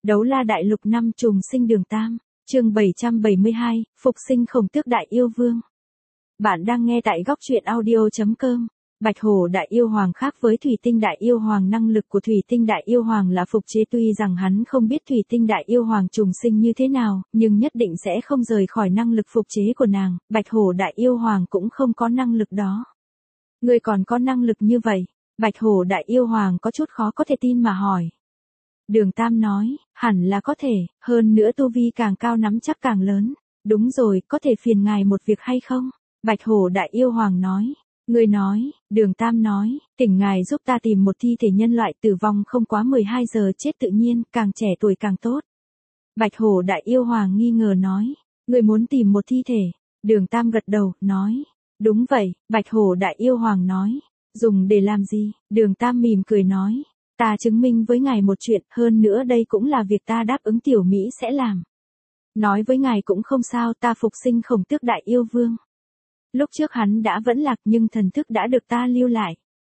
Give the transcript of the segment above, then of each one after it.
Đấu La Đại Lục 5 trùng sinh Đường Tam, chương 772, phục sinh Khổng Tước Đại Yêu Vương. Bạn đang nghe tại góc truyện audio.com. Bạch Hổ Đại Yêu Hoàng khác với Thủy Tinh Đại Yêu Hoàng, năng lực của Thủy Tinh Đại Yêu Hoàng là phục chế, tuy rằng hắn không biết Thủy Tinh Đại Yêu Hoàng trùng sinh như thế nào, nhưng nhất định sẽ không rời khỏi năng lực phục chế của nàng. Bạch Hổ Đại Yêu Hoàng cũng không có năng lực đó. Ngươi còn có năng lực như vậy? Bạch Hổ Đại Yêu Hoàng có chút khó có thể tin mà hỏi. Đường Tam nói, hẳn là có thể, hơn nữa tu vi càng cao nắm chắc càng lớn. Đúng rồi, có thể phiền ngài một việc hay không? Bạch Hổ Đại Yêu Hoàng nói. Ngươi nói, Đường Tam nói, thỉnh ngài giúp ta tìm một thi thể nhân loại tử vong không quá 12 giờ chết tự nhiên, càng trẻ tuổi càng tốt. Bạch Hổ Đại Yêu Hoàng nghi ngờ nói, ngươi muốn tìm một thi thể? Đường Tam gật đầu, nói, đúng vậy. Bạch Hổ Đại Yêu Hoàng nói, dùng để làm gì? Đường Tam mỉm cười nói, ta chứng minh với ngài một chuyện, hơn nữa đây cũng là việc ta đáp ứng Tiểu Mỹ sẽ làm. Nói với ngài cũng không sao, ta phục sinh Khổng Tước Đại Yêu Vương. Lúc trước hắn đã vẫn lạc nhưng thần thức đã được ta lưu lại.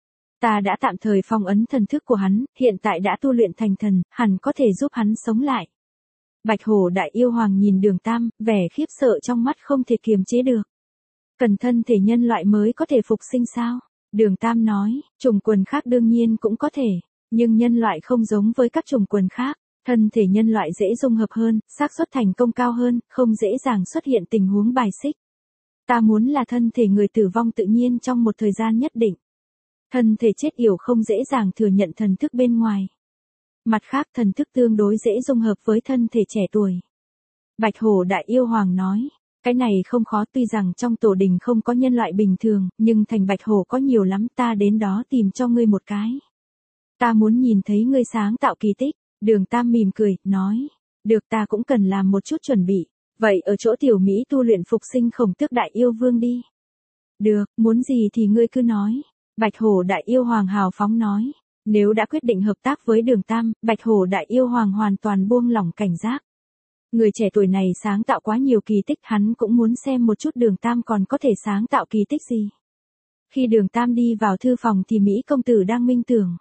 Ta đã tạm thời phong ấn thần thức của hắn, hiện tại đã tu luyện thành thần, hẳn có thể giúp hắn sống lại. Bạch Hổ Đại Yêu Hoàng nhìn Đường Tam, vẻ khiếp sợ trong mắt không thể kiềm chế được. Cần thân thể nhân loại mới có thể phục sinh sao? Đường Tam nói, chủng quần khác đương nhiên cũng có thể, nhưng nhân loại không giống với các chủng quần khác. Thân thể nhân loại dễ dung hợp hơn, xác suất thành công cao hơn, không dễ dàng xuất hiện tình huống bài xích. Ta muốn là thân thể người tử vong tự nhiên trong một thời gian nhất định. Thân thể chết yểu không dễ dàng thừa nhận thần thức bên ngoài. Mặt khác thần thức tương đối dễ dung hợp với thân thể trẻ tuổi. Bạch Hổ Đại Yêu Hoàng nói, cái này không khó, tuy rằng trong tổ đình không có nhân loại bình thường, nhưng thành Bạch Hổ có nhiều lắm, ta đến đó tìm cho ngươi một cái. Ta muốn nhìn thấy ngươi sáng tạo kỳ tích. Đường Tam mỉm cười, nói, được, ta cũng cần làm một chút chuẩn bị. Vậy ở chỗ Tiểu Mỹ tu luyện phục sinh Khổng Tước Đại Yêu Vương đi. Được, muốn gì thì ngươi cứ nói. Bạch Hổ Đại Yêu Hoàng hào phóng nói. Nếu đã quyết định hợp tác với Đường Tam, Bạch Hổ Đại Yêu Hoàng hoàn toàn buông lỏng cảnh giác. Người trẻ tuổi này sáng tạo quá nhiều kỳ tích, hắn cũng muốn xem một chút Đường Tam còn có thể sáng tạo kỳ tích gì. Khi Đường Tam đi vào thư phòng thì Mỹ công tử đang minh tưởng.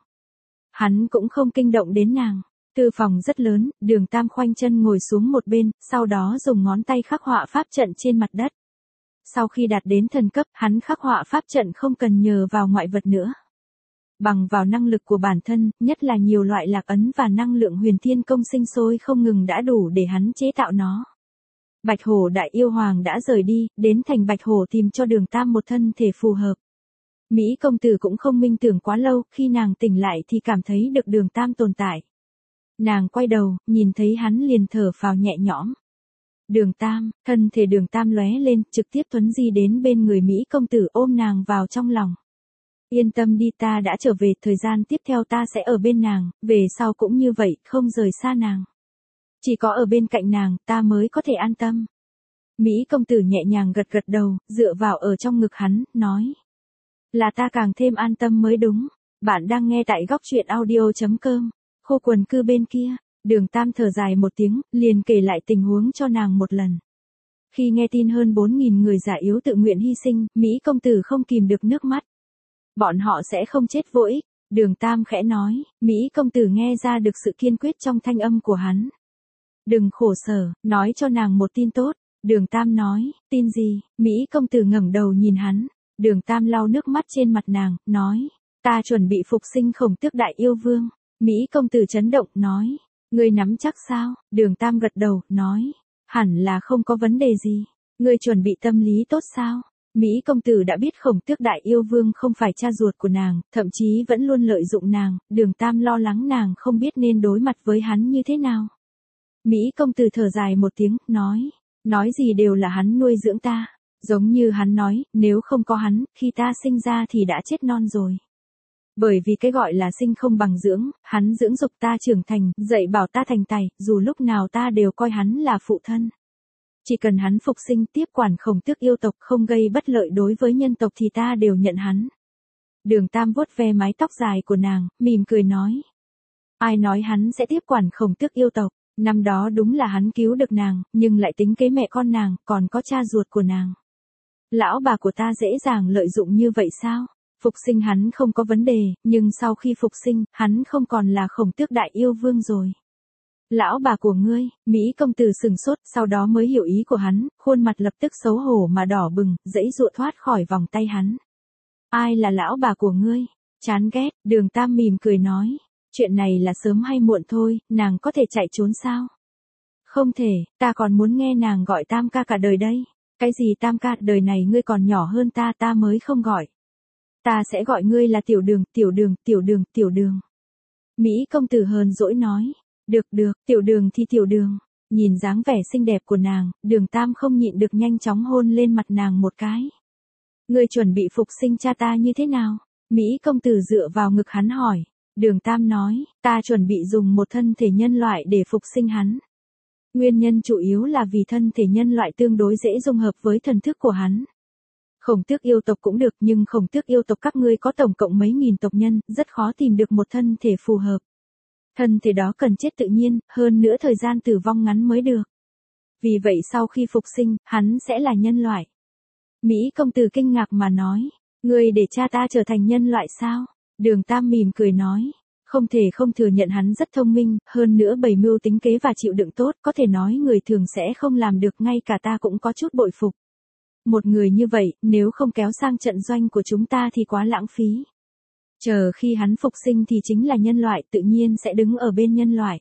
Hắn cũng không kinh động đến nàng. Thư phòng rất lớn, Đường Tam khoanh chân ngồi xuống một bên, sau đó dùng ngón tay khắc họa pháp trận trên mặt đất. Sau khi đạt đến thần cấp, hắn khắc họa pháp trận không cần nhờ vào ngoại vật nữa. Bằng vào năng lực của bản thân, nhất là nhiều loại lạc ấn và năng lượng huyền thiên công sinh sôi không ngừng đã đủ để hắn chế tạo nó. Bạch Hổ Đại Yêu Hoàng đã rời đi, đến thành Bạch Hổ tìm cho Đường Tam một thân thể phù hợp. Mỹ công tử cũng không minh tưởng quá lâu, khi nàng tỉnh lại thì cảm thấy được Đường Tam tồn tại. Nàng quay đầu, nhìn thấy hắn liền thở phào nhẹ nhõm. Đường Tam, thân thể Đường Tam lóe lên, trực tiếp thuấn di đến bên người Mỹ công tử ôm nàng vào trong lòng. Yên tâm đi, ta đã trở về, thời gian tiếp theo ta sẽ ở bên nàng, về sau cũng như vậy, không rời xa nàng. Chỉ có ở bên cạnh nàng, ta mới có thể an tâm. Mỹ công tử nhẹ nhàng gật gật đầu, dựa vào ở trong ngực hắn, nói. Là ta càng thêm an tâm mới đúng. Bạn đang nghe tại góc truyện audio.com. Khu quần cư bên kia, Đường Tam thở dài một tiếng, liền kể lại tình huống cho nàng một lần. Khi nghe tin hơn 4.000 người già yếu tự nguyện hy sinh, Mỹ công tử không kìm được nước mắt. Bọn họ sẽ không chết vô ích. Đường Tam khẽ nói, Mỹ công tử nghe ra được sự kiên quyết trong thanh âm của hắn. Đừng khổ sở, nói cho nàng một tin tốt. Đường Tam nói, tin gì? Mỹ công tử ngẩng đầu nhìn hắn. Đường Tam lau nước mắt trên mặt nàng, nói, ta chuẩn bị phục sinh Khổng Tước Đại Yêu Vương. Mỹ công tử chấn động, nói, ngươi nắm chắc sao? Đường Tam gật đầu, nói, hẳn là không có vấn đề gì. Ngươi chuẩn bị tâm lý tốt sao? Mỹ công tử đã biết Khổng Tước Đại Yêu Vương không phải cha ruột của nàng, thậm chí vẫn luôn lợi dụng nàng. Đường Tam lo lắng nàng không biết nên đối mặt với hắn như thế nào. Mỹ công tử thở dài một tiếng, nói gì đều là hắn nuôi dưỡng ta. Giống như hắn nói, nếu không có hắn, khi ta sinh ra thì đã chết non rồi. Bởi vì cái gọi là sinh không bằng dưỡng, hắn dưỡng dục ta trưởng thành, dạy bảo ta thành tài, dù lúc nào ta đều coi hắn là phụ thân. Chỉ cần hắn phục sinh tiếp quản Khổng Tước yêu tộc không gây bất lợi đối với nhân tộc thì ta đều nhận hắn. Đường Tam vuốt ve mái tóc dài của nàng, mỉm cười nói. Ai nói hắn sẽ tiếp quản Khổng Tước yêu tộc, năm đó đúng là hắn cứu được nàng, nhưng lại tính kế mẹ con nàng, còn có cha ruột của nàng. Lão bà của ta dễ dàng lợi dụng như vậy sao? Phục sinh hắn không có vấn đề, nhưng sau khi phục sinh, hắn không còn là Khổng Tước Đại Yêu Vương rồi. Lão bà của ngươi, Mỹ công tử sừng sốt, sau đó mới hiểu ý của hắn, khuôn mặt lập tức xấu hổ mà đỏ bừng, giãy giụa thoát khỏi vòng tay hắn. Ai là lão bà của ngươi? Chán ghét, Đường Tam mỉm cười nói. Chuyện này là sớm hay muộn thôi, nàng có thể chạy trốn sao? Không thể, ta còn muốn nghe nàng gọi Tam ca cả đời đây. Cái gì Tam ca, đời này ngươi còn nhỏ hơn ta, ta mới không gọi. Ta sẽ gọi ngươi là Tiểu Đường, Tiểu Đường, Tiểu Đường, Tiểu Đường. Mỹ công tử hờn dỗi nói. Được được, Tiểu Đường thì Tiểu Đường. Nhìn dáng vẻ xinh đẹp của nàng, Đường Tam không nhịn được nhanh chóng hôn lên mặt nàng một cái. Ngươi chuẩn bị phục sinh cha ta như thế nào? Mỹ công tử dựa vào ngực hắn hỏi. Đường Tam nói, ta chuẩn bị dùng một thân thể nhân loại để phục sinh hắn. Nguyên nhân chủ yếu là vì thân thể nhân loại tương đối dễ dung hợp với thần thức của hắn. Khổng tước yêu tộc cũng được, nhưng khổng tước yêu tộc các ngươi có tổng cộng mấy nghìn tộc nhân, rất khó tìm được một thân thể phù hợp. Thân thể đó cần chết tự nhiên, hơn nữa thời gian tử vong ngắn mới được. Vì vậy sau khi phục sinh, hắn sẽ là nhân loại. Mỹ công tử kinh ngạc mà nói, ngươi để cha ta trở thành nhân loại sao? Đường Tam mỉm cười nói, không thể không thừa nhận hắn rất thông minh, hơn nữa bày mưu tính kế và chịu đựng tốt, có thể nói người thường sẽ không làm được, ngay cả ta cũng có chút bội phục. Một người như vậy, nếu không kéo sang trận doanh của chúng ta thì quá lãng phí. Chờ khi hắn phục sinh thì chính là nhân loại, tự nhiên sẽ đứng ở bên nhân loại.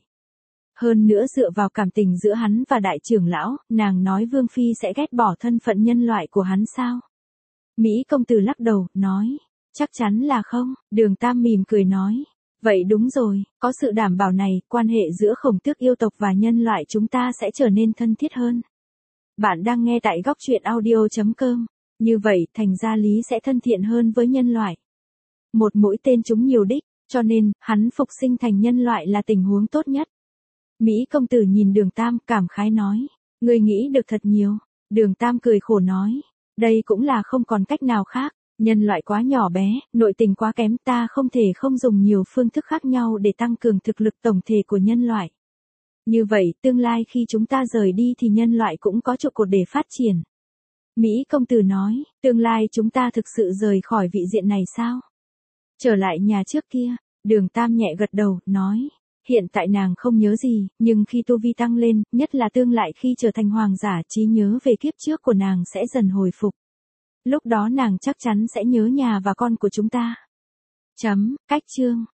Hơn nữa dựa vào cảm tình giữa hắn và đại trưởng lão, nàng nói Vương Phi sẽ ghét bỏ thân phận nhân loại của hắn sao? Mỹ công tử lắc đầu, nói, chắc chắn là không. Đường Tam mỉm cười nói, vậy đúng rồi, có sự đảm bảo này, quan hệ giữa khổng tước yêu tộc và nhân loại chúng ta sẽ trở nên thân thiết hơn. Bạn đang nghe tại góc truyện audio.com. Như vậy, thành ra Lý sẽ thân thiện hơn với nhân loại. Một mũi tên trúng nhiều đích, cho nên, hắn phục sinh thành nhân loại là tình huống tốt nhất. Mỹ công tử nhìn Đường Tam, cảm khái nói, ngươi nghĩ được thật nhiều. Đường Tam cười khổ nói, đây cũng là không còn cách nào khác. Nhân loại quá nhỏ bé, nội tình quá kém, ta không thể không dùng nhiều phương thức khác nhau để tăng cường thực lực tổng thể của nhân loại. Như vậy, tương lai khi chúng ta rời đi thì nhân loại cũng có trụ cột để phát triển. Mỹ công tử nói, tương lai chúng ta thực sự rời khỏi vị diện này sao? Trở lại nhà trước kia, Đường Tam nhẹ gật đầu, nói, hiện tại nàng không nhớ gì, nhưng khi tu vi tăng lên, nhất là tương lai khi trở thành hoàng giả, trí nhớ về kiếp trước của nàng sẽ dần hồi phục. Lúc đó nàng chắc chắn sẽ nhớ nhà và con của chúng ta. Cách chương